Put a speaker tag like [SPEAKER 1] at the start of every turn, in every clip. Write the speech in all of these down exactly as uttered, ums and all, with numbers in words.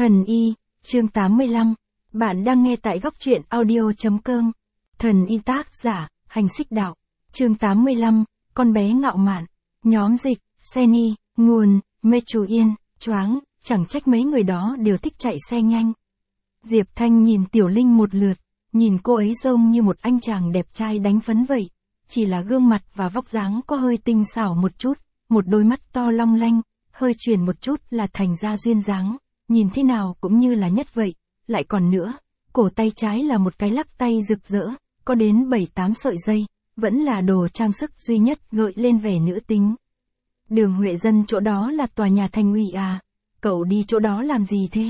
[SPEAKER 1] Thần y, chương tám mươi lăm. Bạn đang nghe tại góc truyện audio.com. Thần y tác giả, Hành Xích Đạo. Chương tám mươi lăm, con bé ngạo mạn. Nhóm dịch, Seni, nguồn, Mê Chú Yên, choáng, chẳng trách mấy người đó đều thích chạy xe nhanh. Diệp Thanh nhìn Tiểu Linh một lượt, nhìn cô ấy trông như một anh chàng đẹp trai đánh phấn vậy. Chỉ là gương mặt và vóc dáng có hơi tinh xảo một chút, một đôi mắt to long lanh, hơi chuyển một chút là thành ra duyên dáng, nhìn thế nào cũng như là nhất vậy. Lại còn nữa, cổ tay trái là một cái lắc tay rực rỡ, có đến bảy tám sợi dây, vẫn là đồ trang sức duy nhất gợi lên vẻ nữ tính. Đường Huệ Dân chỗ đó là tòa nhà thành ủy à? Cậu đi chỗ đó làm gì thế?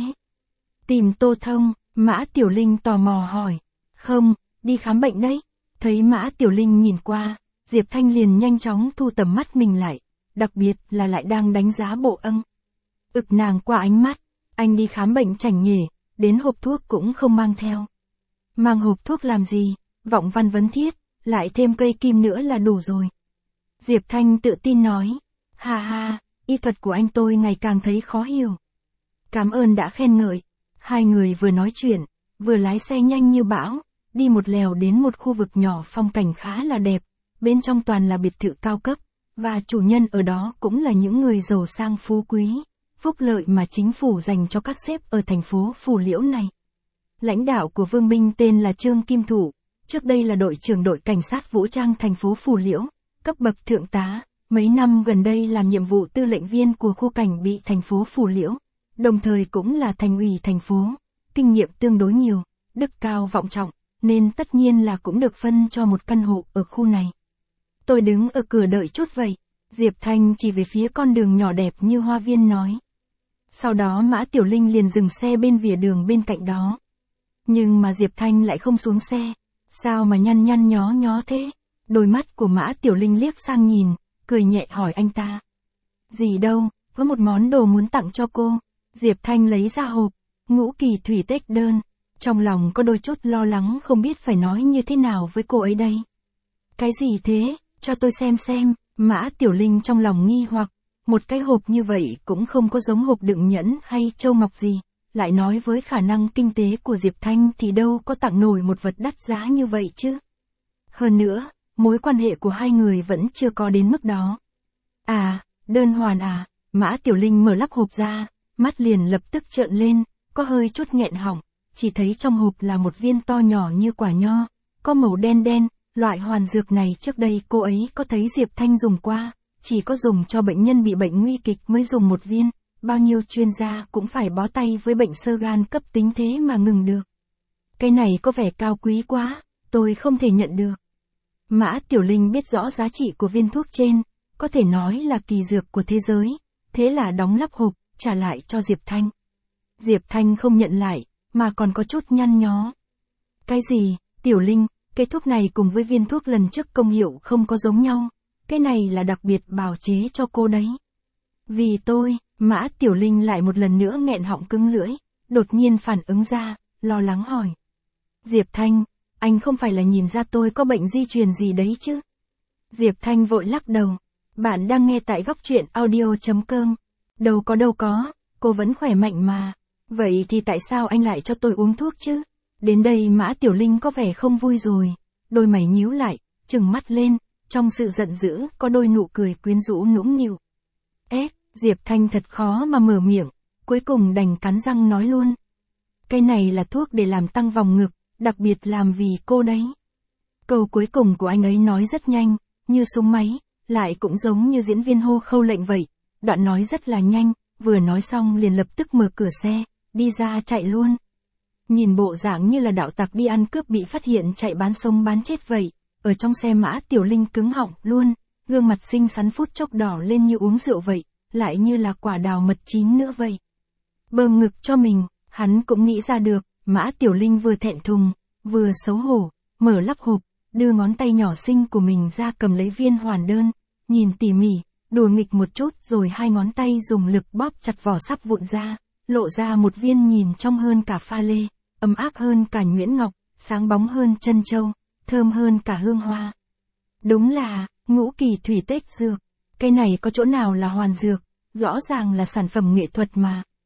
[SPEAKER 1] Tìm Tô Thông, Mã Tiểu Linh tò mò hỏi. Không, đi khám bệnh đấy. Thấy Mã Tiểu Linh nhìn qua, Diệp Thanh liền nhanh chóng thu tầm mắt mình lại, đặc biệt là lại đang đánh giá bộ âng. Ực nàng qua ánh mắt, anh đi khám bệnh chảnh nhề, đến hộp thuốc cũng không mang theo. Mang hộp thuốc làm gì? Vọng văn vấn thiết, lại thêm cây kim nữa là đủ rồi. Diệp Thanh tự tin nói, ha ha, y thuật của anh tôi ngày càng thấy khó hiểu. Cảm ơn đã khen ngợi. Hai người vừa nói chuyện, vừa lái xe nhanh như bão, đi một lèo đến một khu vực nhỏ phong cảnh khá là đẹp, bên trong toàn là biệt thự cao cấp, và chủ nhân ở đó cũng là những người giàu sang phú quý, phúc lợi mà chính phủ dành cho các sếp ở thành phố Phù Liễu này. Lãnh đạo của Vương Minh tên là Trương Kim Thủ, trước đây là đội trưởng đội cảnh sát vũ trang thành phố Phù Liễu, cấp bậc thượng tá, mấy năm gần đây làm nhiệm vụ tư lệnh viên của khu cảnh bị thành phố Phù Liễu, đồng thời cũng là thành ủy thành phố, kinh nghiệm tương đối nhiều, đức cao vọng trọng, nên tất nhiên là cũng được phân cho một căn hộ ở khu này. Tôi đứng ở cửa đợi chút vậy, Diệp Thanh chỉ về phía con đường nhỏ đẹp như hoa viên nói. Sau đó Mã Tiểu Linh liền dừng xe bên vỉa đường bên cạnh đó. Nhưng mà Diệp Thanh lại không xuống xe, sao mà nhăn nhăn nhó nhó thế? Đôi mắt của Mã Tiểu Linh liếc sang nhìn, cười nhẹ hỏi anh ta. Gì đâu, có một món đồ muốn tặng cho cô. Diệp Thanh lấy ra hộp, ngũ kỳ thủy tích đơn. Trong lòng có đôi chút lo lắng không biết phải nói như thế nào với cô ấy đây. Cái gì thế, cho tôi xem xem. Mã Tiểu Linh trong lòng nghi hoặc, một cái hộp như vậy cũng không có giống hộp đựng nhẫn hay châu ngọc gì. Lại nói với khả năng kinh tế của Diệp Thanh thì đâu có tặng nổi một vật đắt giá như vậy chứ. Hơn nữa, mối quan hệ của hai người vẫn chưa có đến mức đó. À, đơn hoàn à, Mã Tiểu Linh mở lắp hộp ra, mắt liền lập tức trợn lên, có hơi chút nghẹn họng, chỉ thấy trong hộp là một viên to nhỏ như quả nho, có màu đen đen, loại hoàn dược này trước đây cô ấy có thấy Diệp Thanh dùng qua, chỉ có dùng cho bệnh nhân bị bệnh nguy kịch mới dùng một viên. Bao nhiêu chuyên gia cũng phải bó tay với bệnh xơ gan cấp tính thế mà ngừng được. Cái này có vẻ cao quý quá, tôi không thể nhận được. Mã Tiểu Linh biết rõ giá trị của viên thuốc trên, có thể nói là kỳ dược của thế giới, thế là đóng lắp hộp, trả lại cho Diệp Thanh. Diệp Thanh không nhận lại, mà còn có chút nhăn nhó. Cái gì, Tiểu Linh, cái thuốc này cùng với viên thuốc lần trước công hiệu không có giống nhau, cái này là đặc biệt bào chế cho cô đấy. Vì tôi, Mã Tiểu Linh lại một lần nữa nghẹn họng cứng lưỡi, đột nhiên phản ứng ra, lo lắng hỏi. Diệp Thanh, anh không phải là nhìn ra tôi có bệnh di truyền gì đấy chứ? Diệp Thanh vội lắc đầu. Bạn đang nghe tại góc truyện audio.com. Đâu có đâu có, cô vẫn khỏe mạnh mà. Vậy thì tại sao anh lại cho tôi uống thuốc chứ? Đến đây Mã Tiểu Linh có vẻ không vui rồi. Đôi mày nhíu lại, trừng mắt lên, trong sự giận dữ có đôi nụ cười quyến rũ nũng nịu. Ế, Diệp Thanh thật khó mà mở miệng, cuối cùng đành cắn răng nói luôn. Cái này là thuốc để làm tăng vòng ngực, đặc biệt làm vì cô đấy. Câu cuối cùng của anh ấy nói rất nhanh, như súng máy, lại cũng giống như diễn viên hô khâu lệnh vậy. Đoạn nói rất là nhanh, vừa nói xong liền lập tức mở cửa xe, đi ra chạy luôn. Nhìn bộ dạng như là đạo tặc đi ăn cướp bị phát hiện chạy bán sống bán chết vậy. Ở trong xe Mã Tiểu Linh cứng họng luôn, gương mặt xinh xắn phút chốc đỏ lên như uống rượu vậy, lại như là quả đào mật chín nữa vậy. Bơm ngực cho mình, hắn cũng nghĩ ra được, Mã Tiểu Linh vừa thẹn thùng, vừa xấu hổ, mở lắp hộp, đưa ngón tay nhỏ xinh của mình ra cầm lấy viên hoàn đơn, nhìn tỉ mỉ, đùa nghịch một chút rồi hai ngón tay dùng lực bóp chặt vỏ sáp vụn ra, lộ ra một viên nhìn trong hơn cả pha lê, ấm áp hơn cả nhuyễn ngọc, sáng bóng hơn chân châu, thơm hơn cả hương hoa. Đúng là, ngũ kỳ thủy tích dược, cái này có chỗ nào là hoàn dược, rõ ràng là sản phẩm nghệ thuật mà.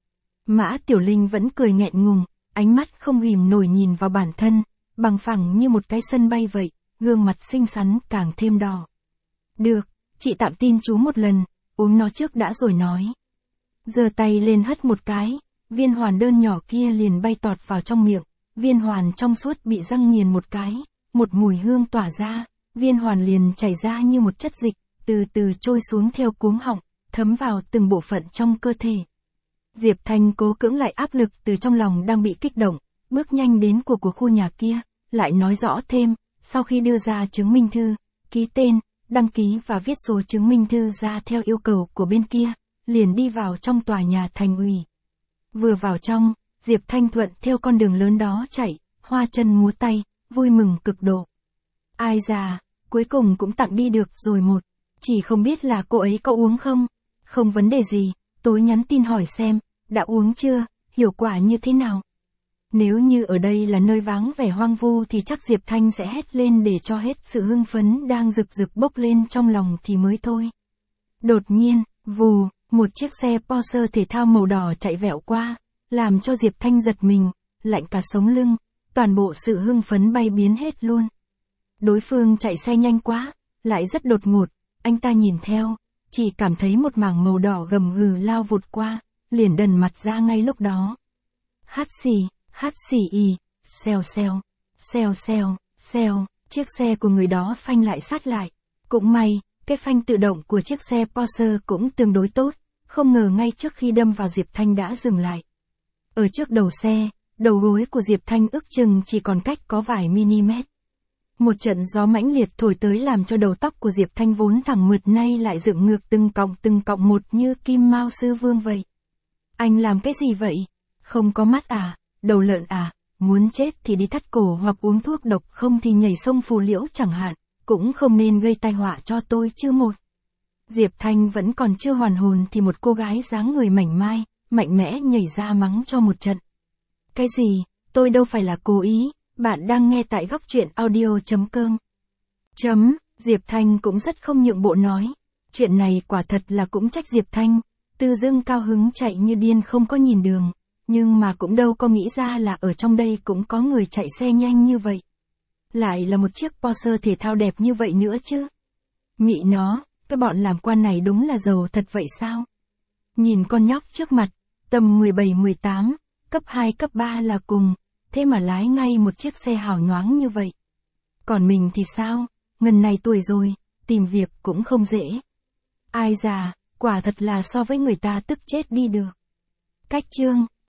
[SPEAKER 1] Mã Tiểu Linh vẫn cười nghẹn ngùng, ánh mắt không ghim nổi nhìn vào bản thân, bằng phẳng như một cái sân bay vậy, gương mặt xinh xắn càng thêm đỏ. Được, chị tạm tin chú một lần, uống nó trước đã rồi nói. Giơ tay lên hất một cái, viên hoàn đơn nhỏ kia liền bay tọt vào trong miệng, viên hoàn trong suốt bị răng nghiền một cái, một mùi hương tỏa ra, viên hoàn liền chảy ra như một chất dịch, từ từ trôi xuống theo cuống họng, thấm vào từng bộ phận trong cơ thể. Diệp Thanh cố cưỡng lại áp lực từ trong lòng đang bị kích động, bước nhanh đến của của khu nhà kia, lại nói rõ thêm, sau khi đưa ra chứng minh thư, ký tên, đăng ký và viết số chứng minh thư ra theo yêu cầu của bên kia, liền đi vào trong tòa nhà thành ủy. Vừa vào trong, Diệp Thanh thuận theo con đường lớn đó chạy, hoa chân múa tay, vui mừng cực độ. Ai già, cuối cùng cũng tặng đi được rồi một, chỉ không biết là cô ấy có uống không? Không vấn đề gì, tối nhắn tin hỏi xem, đã uống chưa, hiệu quả như thế nào? Nếu như ở đây là nơi vắng vẻ hoang vu thì chắc Diệp Thanh sẽ hét lên để cho hết sự hưng phấn đang rực rực bốc lên trong lòng thì mới thôi. Đột nhiên, vù, một chiếc xe Porsche thể thao màu đỏ chạy vẹo qua, làm cho Diệp Thanh giật mình, lạnh cả sống lưng, toàn bộ sự hưng phấn bay biến hết luôn. Đối phương chạy xe nhanh quá, lại rất đột ngột, anh ta nhìn theo, chỉ cảm thấy một mảng màu đỏ gầm gừ lao vụt qua, liền đần mặt ra ngay lúc đó. Hát xì, hát xì y, xèo xèo, xèo xèo, xèo, chiếc xe của người đó phanh lại sát lại. Cũng may, cái phanh tự động của chiếc xe Porsche cũng tương đối tốt, không ngờ ngay trước khi đâm vào Diệp Thanh đã dừng lại. Ở trước đầu xe, đầu gối của Diệp Thanh ước chừng chỉ còn cách có vài mm. Một trận gió mãnh liệt thổi tới làm cho đầu tóc của Diệp Thanh vốn thẳng mượt nay lại dựng ngược từng cọng từng cọng một như kim mao sư vương vậy. Anh làm cái gì vậy? Không có mắt à? Đầu lợn à? Muốn chết thì đi thắt cổ hoặc uống thuốc độc, không thì nhảy sông phù liễu chẳng hạn, cũng không nên gây tai họa cho tôi chứ một. Diệp Thanh vẫn còn chưa hoàn hồn thì một cô gái dáng người mảnh mai, mạnh mẽ nhảy ra mắng cho một trận. Cái gì? Tôi đâu phải là cố ý, bạn đang nghe tại góc truyện audio.com. Chấm, Diệp Thanh cũng rất không nhượng bộ nói. Chuyện này quả thật là cũng trách Diệp Thanh, tự dưng cao hứng chạy như điên không có nhìn đường, nhưng mà cũng đâu có nghĩ ra là ở trong đây cũng có người chạy xe nhanh như vậy. Lại là một chiếc Porsche thể thao đẹp như vậy nữa chứ. Mị nó, cái bọn làm quan này đúng là giàu thật vậy sao? Nhìn con nhóc trước mặt, tầm mười bảy mười tám, cấp hai cấp ba là cùng, thế mà lái ngay một chiếc xe hào nhoáng như vậy. Còn mình thì sao, ngần này tuổi rồi, tìm việc cũng không dễ. Ai già, quả thật là so với người ta tức chết đi được. Cách chương